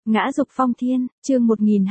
Ngã dục phong thiên, chương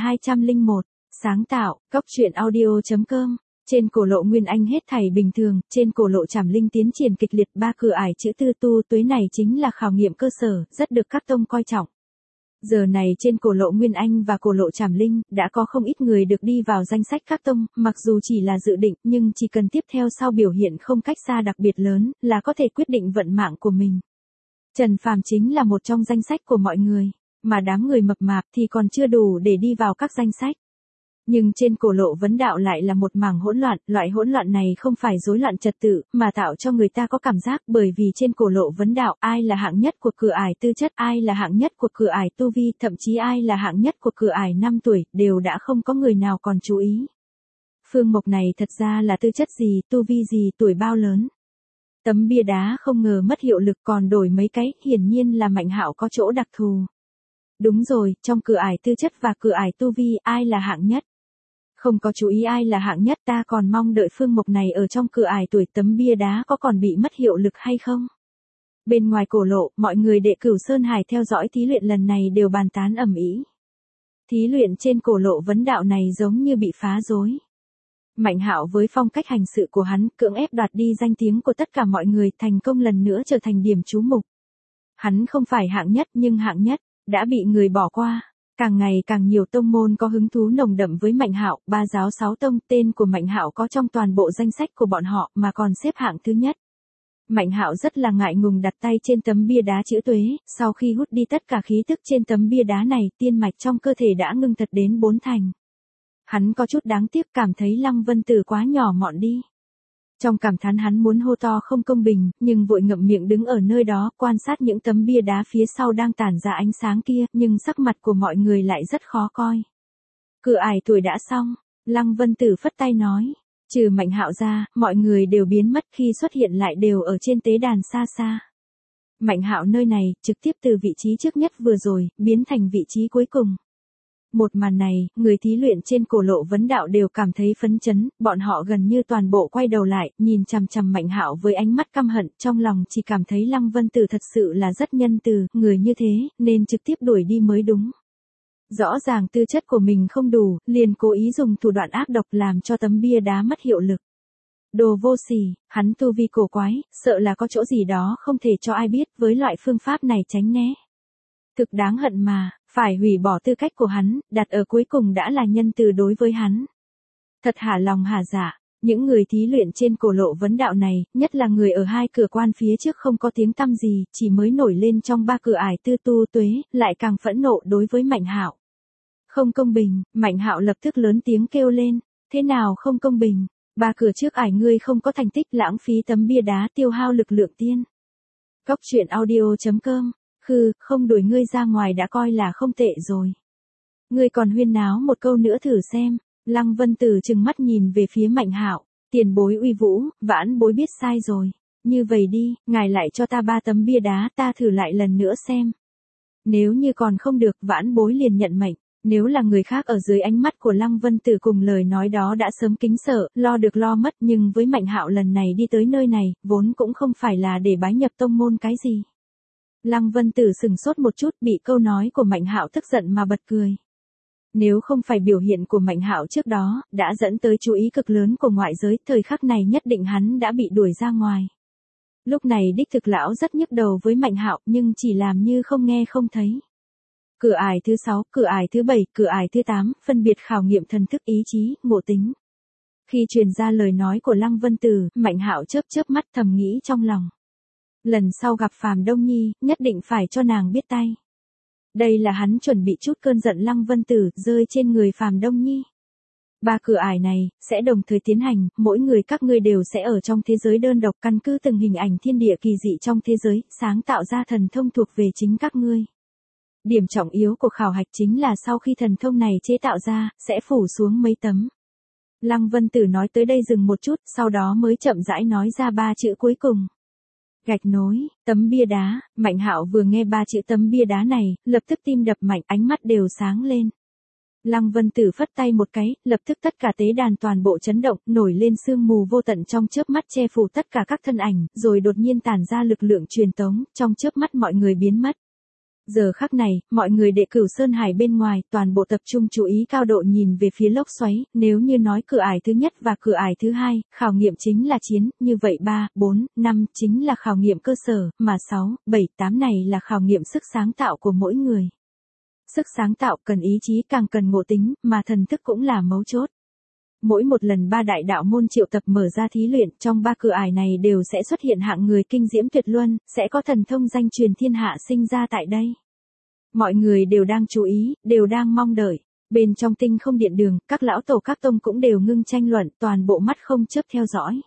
1201, sáng tạo, cốc truyện audio.com. Trên cổ lộ Nguyên Anh hết thảy bình thường, trên cổ lộ Trảm Linh tiến triển kịch liệt, ba cửa ải chữ tư tu tuế này chính là khảo nghiệm cơ sở, rất được các tông coi trọng. Giờ này trên cổ lộ Nguyên Anh và cổ lộ Trảm Linh, đã có không ít người được đi vào danh sách các tông, mặc dù chỉ là dự định, nhưng chỉ cần tiếp theo sau biểu hiện không cách xa đặc biệt lớn, là có thể quyết định vận mạng của mình. Trần Phàm chính là một trong danh sách của mọi người, mà đám người mập mạp thì còn chưa đủ để đi vào các danh sách. Nhưng trên cổ lộ vấn đạo lại là một mảng hỗn loạn, loại hỗn loạn này không phải rối loạn trật tự, mà tạo cho người ta có cảm giác, bởi vì trên cổ lộ vấn đạo, ai là hạng nhất của cửa ải tư chất, ai là hạng nhất của cửa ải tu vi, thậm chí ai là hạng nhất của cửa ải 5 tuổi, đều đã không có người nào còn chú ý. Phương mộc này thật ra là tư chất gì, tu vi gì, tuổi bao lớn. Tấm bia đá không ngờ mất hiệu lực, còn đổi mấy cái, hiển nhiên là Mạnh Hạo có chỗ đặc thù. Đúng rồi, trong cửa ải tư chất và cửa ải tu vi, ai là hạng nhất? Không có chú ý ai là hạng nhất, ta còn mong đợi phương mộc này ở trong cửa ải tuổi, tấm bia đá có còn bị mất hiệu lực hay không? Bên ngoài cổ lộ, mọi người đệ Cửu Sơn Hải theo dõi thí luyện lần này đều bàn tán ầm ĩ. Thí luyện trên cổ lộ vấn đạo này giống như bị phá rối. Mạnh Hạo với phong cách hành sự của hắn, cưỡng ép đoạt đi danh tiếng của tất cả mọi người, thành công lần nữa trở thành điểm chú mục. Hắn không phải hạng nhất, nhưng hạng nhất đã bị người bỏ qua. Càng ngày càng nhiều tông môn có hứng thú nồng đậm với Mạnh Hạo, ba giáo 6 tông, tên của Mạnh Hạo có trong toàn bộ danh sách của bọn họ, mà còn xếp hạng thứ nhất. Mạnh Hạo rất là ngại ngùng đặt tay trên tấm bia đá chữ tuế, sau khi hút đi tất cả khí tức trên tấm bia đá này, tiên mạch trong cơ thể đã ngưng thật đến 4 thành. Hắn có chút đáng tiếc, cảm thấy Lăng Vân Tử quá nhỏ mọn đi. Trong cảm thán hắn muốn hô to không công bình, nhưng vội ngậm miệng đứng ở nơi đó, quan sát những tấm bia đá phía sau đang tản ra ánh sáng kia, nhưng sắc mặt của mọi người lại rất khó coi. Cửa ải tuổi đã xong, Lăng Vân Tử phất tay nói, trừ Mạnh Hạo ra, mọi người đều biến mất, khi xuất hiện lại đều ở trên tế đàn xa xa. Mạnh Hạo nơi này, trực tiếp từ vị trí trước nhất vừa rồi, biến thành vị trí cuối cùng. Một màn này, người thí luyện trên cổ lộ vấn đạo đều cảm thấy phấn chấn, bọn họ gần như toàn bộ quay đầu lại, nhìn chằm chằm Mạnh Hạo với ánh mắt căm hận, trong lòng chỉ cảm thấy Lăng Vân Tử thật sự là rất nhân từ, người như thế, nên trực tiếp đuổi đi mới đúng. Rõ ràng tư chất của mình không đủ, liền cố ý dùng thủ đoạn ác độc làm cho tấm bia đá mất hiệu lực. Đồ vô sỉ, hắn tu vi cổ quái, sợ là có chỗ gì đó không thể cho ai biết, với loại phương pháp này tránh né. Thực đáng hận mà, phải hủy bỏ tư cách của hắn, đặt ở cuối cùng đã là nhân từ đối với hắn. Thật hả lòng hả dạ, những người thí luyện trên cổ lộ vấn đạo này, nhất là người ở hai cửa quan phía trước không có tiếng tăm gì, chỉ mới nổi lên trong ba cửa ải tư tu tuế, lại càng phẫn nộ đối với Mạnh Hạo. Không công bình, Mạnh Hạo lập tức lớn tiếng kêu lên, thế nào không công bình, ba cửa trước ải ngươi không có thành tích, lãng phí tấm bia đá, tiêu hao lực lượng tiên. Cốc truyện audio.com. Không đuổi ngươi ra ngoài đã coi là không tệ rồi. Ngươi còn huyên náo một câu nữa thử xem. Lăng Vân Tử trừng mắt nhìn về phía Mạnh Hạo, tiền bối uy vũ, vãn bối biết sai rồi. Như vậy đi, ngài lại cho ta 3 tấm bia đá, ta thử lại lần nữa xem. Nếu như còn không được, vãn bối liền nhận mệnh. Nếu là người khác ở dưới ánh mắt của Lăng Vân Tử cùng lời nói đó đã sớm kính sợ, lo được lo mất, nhưng với Mạnh Hạo lần này đi tới nơi này, vốn cũng không phải là để bái nhập tông môn cái gì. Lăng Vân Tử sừng sốt một chút, bị câu nói của Mạnh Hạo tức giận mà bật cười. Nếu không phải biểu hiện của Mạnh Hạo trước đó, đã dẫn tới chú ý cực lớn của ngoại giới, thời khắc này nhất định hắn đã bị đuổi ra ngoài. Lúc này đích thực lão rất nhức đầu với Mạnh Hạo, nhưng chỉ làm như không nghe không thấy. Cửa ải thứ 6, cửa ải thứ 7, cửa ải thứ 8, phân biệt khảo nghiệm thần thức, ý chí, ngộ tính. Khi truyền ra lời nói của Lăng Vân Tử, Mạnh Hạo chớp chớp mắt thầm nghĩ trong lòng. Lần sau gặp Phàm Đông Nhi, nhất định phải cho nàng biết tay. Đây là hắn chuẩn bị chút cơn giận Lăng Vân Tử rơi trên người Phàm Đông Nhi. 3 cửa ải này sẽ đồng thời tiến hành, mỗi người các ngươi đều sẽ ở trong thế giới đơn độc, căn cứ từng hình ảnh thiên địa kỳ dị trong thế giới, sáng tạo ra thần thông thuộc về chính các ngươi. Điểm trọng yếu của khảo hạch chính là sau khi thần thông này chế tạo ra, sẽ phủ xuống mấy tấm. Lăng Vân Tử nói tới đây dừng một chút, sau đó mới chậm rãi nói ra 3 chữ cuối cùng. Gạch nối, tấm bia đá. Mạnh Hạo vừa nghe 3 chữ tấm bia đá này, lập tức tim đập mạnh, ánh mắt đều sáng lên. Lăng Vân Tử phất tay một cái, lập tức tất cả tế đàn toàn bộ chấn động, nổi lên sương mù vô tận trong chớp mắt che phủ tất cả các thân ảnh, rồi đột nhiên tản ra lực lượng truyền tống, trong chớp mắt mọi người biến mất. Giờ khắc này, mọi người đệ Cửu Sơn Hải bên ngoài, toàn bộ tập trung chú ý cao độ nhìn về phía lốc xoáy, nếu như nói cửa ải thứ nhất và cửa ải thứ hai, khảo nghiệm chính là chiến, như vậy 3, 4, 5 chính là khảo nghiệm cơ sở, mà 6, 7, 8 này là khảo nghiệm sức sáng tạo của mỗi người. Sức sáng tạo cần ý chí càng cần ngộ tính, mà thần thức cũng là mấu chốt. Mỗi một lần ba đại đạo môn triệu tập mở ra thí luyện, trong ba cửa ải này đều sẽ xuất hiện hạng người kinh diễm tuyệt luân, sẽ có thần thông danh truyền thiên hạ sinh ra tại đây. Mọi người đều đang chú ý, đều đang mong đợi. Bên trong tinh không điện đường, các lão tổ các tông cũng đều ngưng tranh luận, toàn bộ mắt không chớp theo dõi.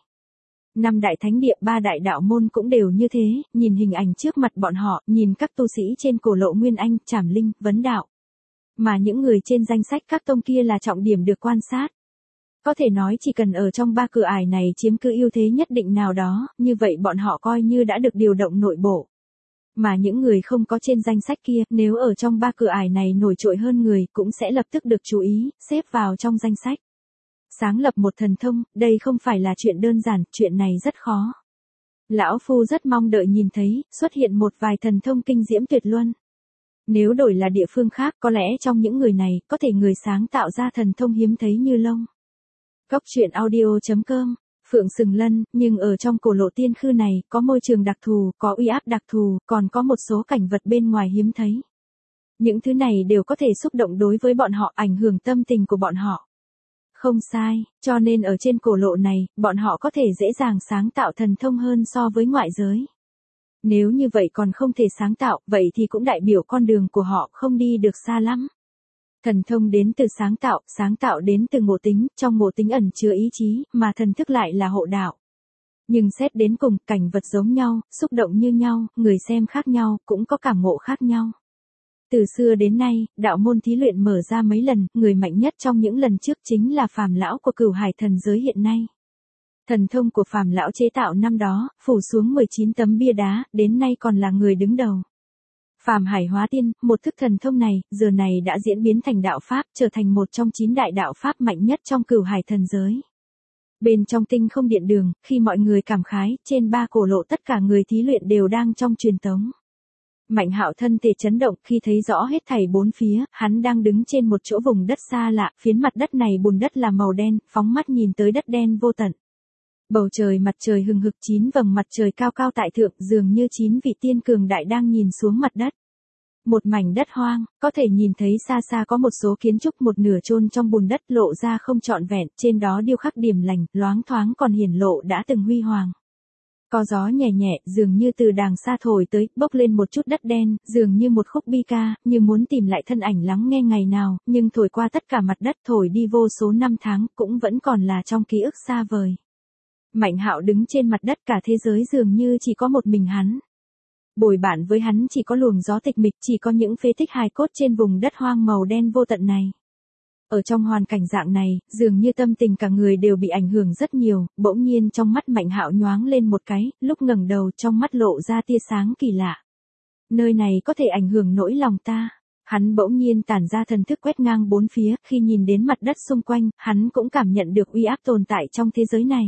5 đại thánh địa, 3 đại đạo môn cũng đều như thế, nhìn hình ảnh trước mặt bọn họ, nhìn các tu sĩ trên cổ lộ Nguyên Anh, Trảm Linh, Vấn Đạo. Mà những người trên danh sách các tông kia là trọng điểm được quan sát. Có thể nói chỉ cần ở trong ba cửa ải này chiếm cứ ưu thế nhất định nào đó, như vậy bọn họ coi như đã được điều động nội bộ. Mà những người không có trên danh sách kia, nếu ở trong ba cửa ải này nổi trội hơn người, cũng sẽ lập tức được chú ý, xếp vào trong danh sách. Sáng lập một thần thông, đây không phải là chuyện đơn giản, chuyện này rất khó. Lão Phu rất mong đợi nhìn thấy, xuất hiện một vài thần thông kinh diễm tuyệt luân. Nếu đổi là địa phương khác, có lẽ trong những người này, có thể người sáng tạo ra thần thông hiếm thấy như lông. Cốc truyện audio.com, Phượng Sừng Lân, nhưng ở trong cổ lộ tiên khư này, có môi trường đặc thù, có uy áp đặc thù, còn có một số cảnh vật bên ngoài hiếm thấy. Những thứ này đều có thể xúc động đối với bọn họ, ảnh hưởng tâm tình của bọn họ. Không sai, cho nên ở trên cổ lộ này, bọn họ có thể dễ dàng sáng tạo thần thông hơn so với ngoại giới. Nếu như vậy còn không thể sáng tạo, vậy thì cũng đại biểu con đường của họ không đi được xa lắm. Thần thông đến từ sáng tạo đến từ ngộ tính, trong ngộ tính ẩn chứa ý chí, mà thần thức lại là hộ đạo. Nhưng xét đến cùng, cảnh vật giống nhau, xúc động như nhau, người xem khác nhau, cũng có cảm ngộ khác nhau. Từ xưa đến nay, đạo môn thí luyện mở ra mấy lần, người mạnh nhất trong những lần trước chính là Phàm lão của Cửu Hải thần giới hiện nay. Thần thông của Phàm lão chế tạo năm đó, phủ xuống 19 tấm bia đá, đến nay còn là người đứng đầu. Phàm Hải Hóa Tiên, một thức thần thông này, giờ này đã diễn biến thành đạo pháp, trở thành một trong 9 đại đạo pháp mạnh nhất trong Cửu Hải thần giới. Bên trong tinh không điện đường, khi mọi người cảm khái, trên ba cổ lộ tất cả người thí luyện đều đang trong truyền tống. Mạnh Hạo thân thể chấn động khi thấy rõ hết thảy bốn phía, hắn đang đứng trên một chỗ vùng đất xa lạ, phiến mặt đất này bùn đất là màu đen, phóng mắt nhìn tới đất đen vô tận. Bầu trời mặt trời hừng hực 9 vầng mặt trời cao cao tại thượng, dường như 9 vị tiên cường đại đang nhìn xuống mặt đất. Một mảnh đất hoang, có thể nhìn thấy xa xa có một số kiến trúc một nửa chôn trong bùn đất lộ ra không trọn vẹn, trên đó điêu khắc điểm lành, loáng thoáng còn hiển lộ đã từng huy hoàng. Có gió nhẹ nhẹ, dường như từ đàng xa thổi tới, bốc lên một chút đất đen, dường như một khúc bi ca, như muốn tìm lại thân ảnh lắng nghe ngày nào, nhưng thổi qua tất cả mặt đất, thổi đi vô số năm tháng, cũng vẫn còn là trong ký ức xa vời. Mạnh Hạo đứng trên mặt đất, cả thế giới dường như chỉ có một mình hắn. Bồi bạn với hắn chỉ có luồng gió tịch mịch, chỉ có những phế tích hài cốt trên vùng đất hoang màu đen vô tận này. Ở trong hoàn cảnh dạng này, dường như tâm tình cả người đều bị ảnh hưởng rất nhiều, bỗng nhiên trong mắt Mạnh Hạo nhoáng lên một cái, lúc ngẩng đầu trong mắt lộ ra tia sáng kỳ lạ. Nơi này có thể ảnh hưởng nỗi lòng ta. Hắn bỗng nhiên tản ra thần thức quét ngang bốn phía, khi nhìn đến mặt đất xung quanh, hắn cũng cảm nhận được uy áp tồn tại trong thế giới này.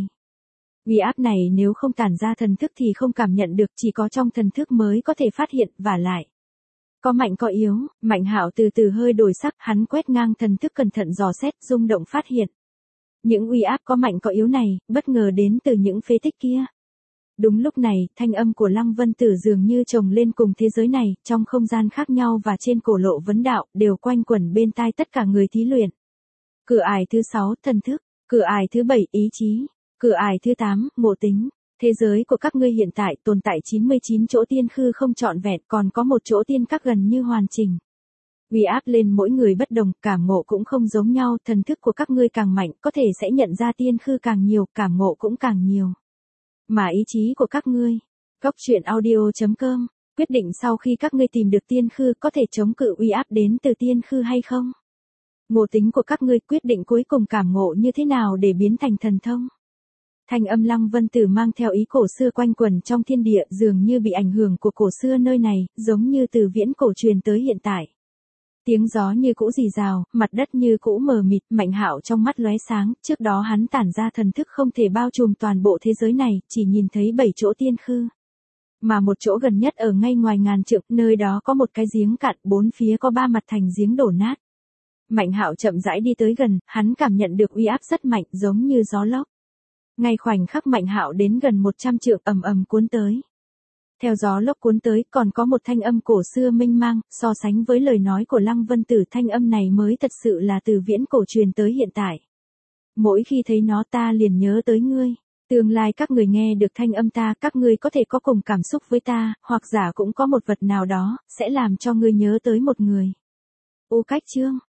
Uy áp này nếu không tản ra thần thức thì không cảm nhận được, chỉ có trong thần thức mới có thể phát hiện, và lại. Có mạnh có yếu, Mạnh Hạo từ từ hơi đổi sắc, hắn quét ngang thần thức cẩn thận dò xét, rung động phát hiện. Những uy áp có mạnh có yếu này, bất ngờ đến từ những phế tích kia. Đúng lúc này, thanh âm của Lăng Vân Tử dường như chồng lên cùng thế giới này, trong không gian khác nhau và trên cổ lộ vấn đạo, đều quanh quẩn bên tai tất cả người thí luyện. Cửa ải thứ 6, thần thức. Cửa ải thứ 7, ý chí. Cửa ải thứ 8, ngộ tính. Thế giới của các ngươi hiện tại tồn tại 99 chỗ tiên khư không trọn vẹn, còn có một chỗ tiên các gần như hoàn chỉnh. Uy áp lên mỗi người bất đồng, cảm ngộ cũng không giống nhau, thần thức của các ngươi càng mạnh, có thể sẽ nhận ra tiên khư càng nhiều, cảm ngộ cũng càng nhiều. Mà ý chí của các ngươi, Cốc truyện audio.com, quyết định sau khi các ngươi tìm được tiên khư có thể chống cự uy áp đến từ tiên khư hay không. Ngộ tính của các ngươi quyết định cuối cùng cảm ngộ như thế nào để biến thành thần thông. Thanh âm Lăng Vân Tử mang theo ý cổ xưa quanh quẩn trong thiên địa, dường như bị ảnh hưởng của cổ xưa nơi này, giống như từ viễn cổ truyền tới hiện tại. Tiếng gió như cũ rì rào, mặt đất như cũ mờ mịt, Mạnh Hạo trong mắt lóe sáng, trước đó hắn tản ra thần thức không thể bao trùm toàn bộ thế giới này, chỉ nhìn thấy 7 chỗ tiên khư. Mà một chỗ gần nhất ở ngay ngoài ngàn trượng, nơi đó có một cái giếng cạn, bốn phía có ba mặt thành giếng đổ nát. Mạnh Hạo chậm rãi đi tới gần, hắn cảm nhận được uy áp rất mạnh, giống như gió lốc. Ngay khoảnh khắc Mạnh Hạo đến gần 100 trượng, ầm ầm cuốn tới. Theo gió lốc cuốn tới, còn có một thanh âm cổ xưa mênh mang, so sánh với lời nói của Lăng Vân Tử, thanh âm này mới thật sự là từ viễn cổ truyền tới hiện tại. Mỗi khi thấy nó ta liền nhớ tới ngươi. Tương lai các người nghe được thanh âm ta, các ngươi có thể có cùng cảm xúc với ta, hoặc giả cũng có một vật nào đó, sẽ làm cho ngươi nhớ tới một người. Cách chương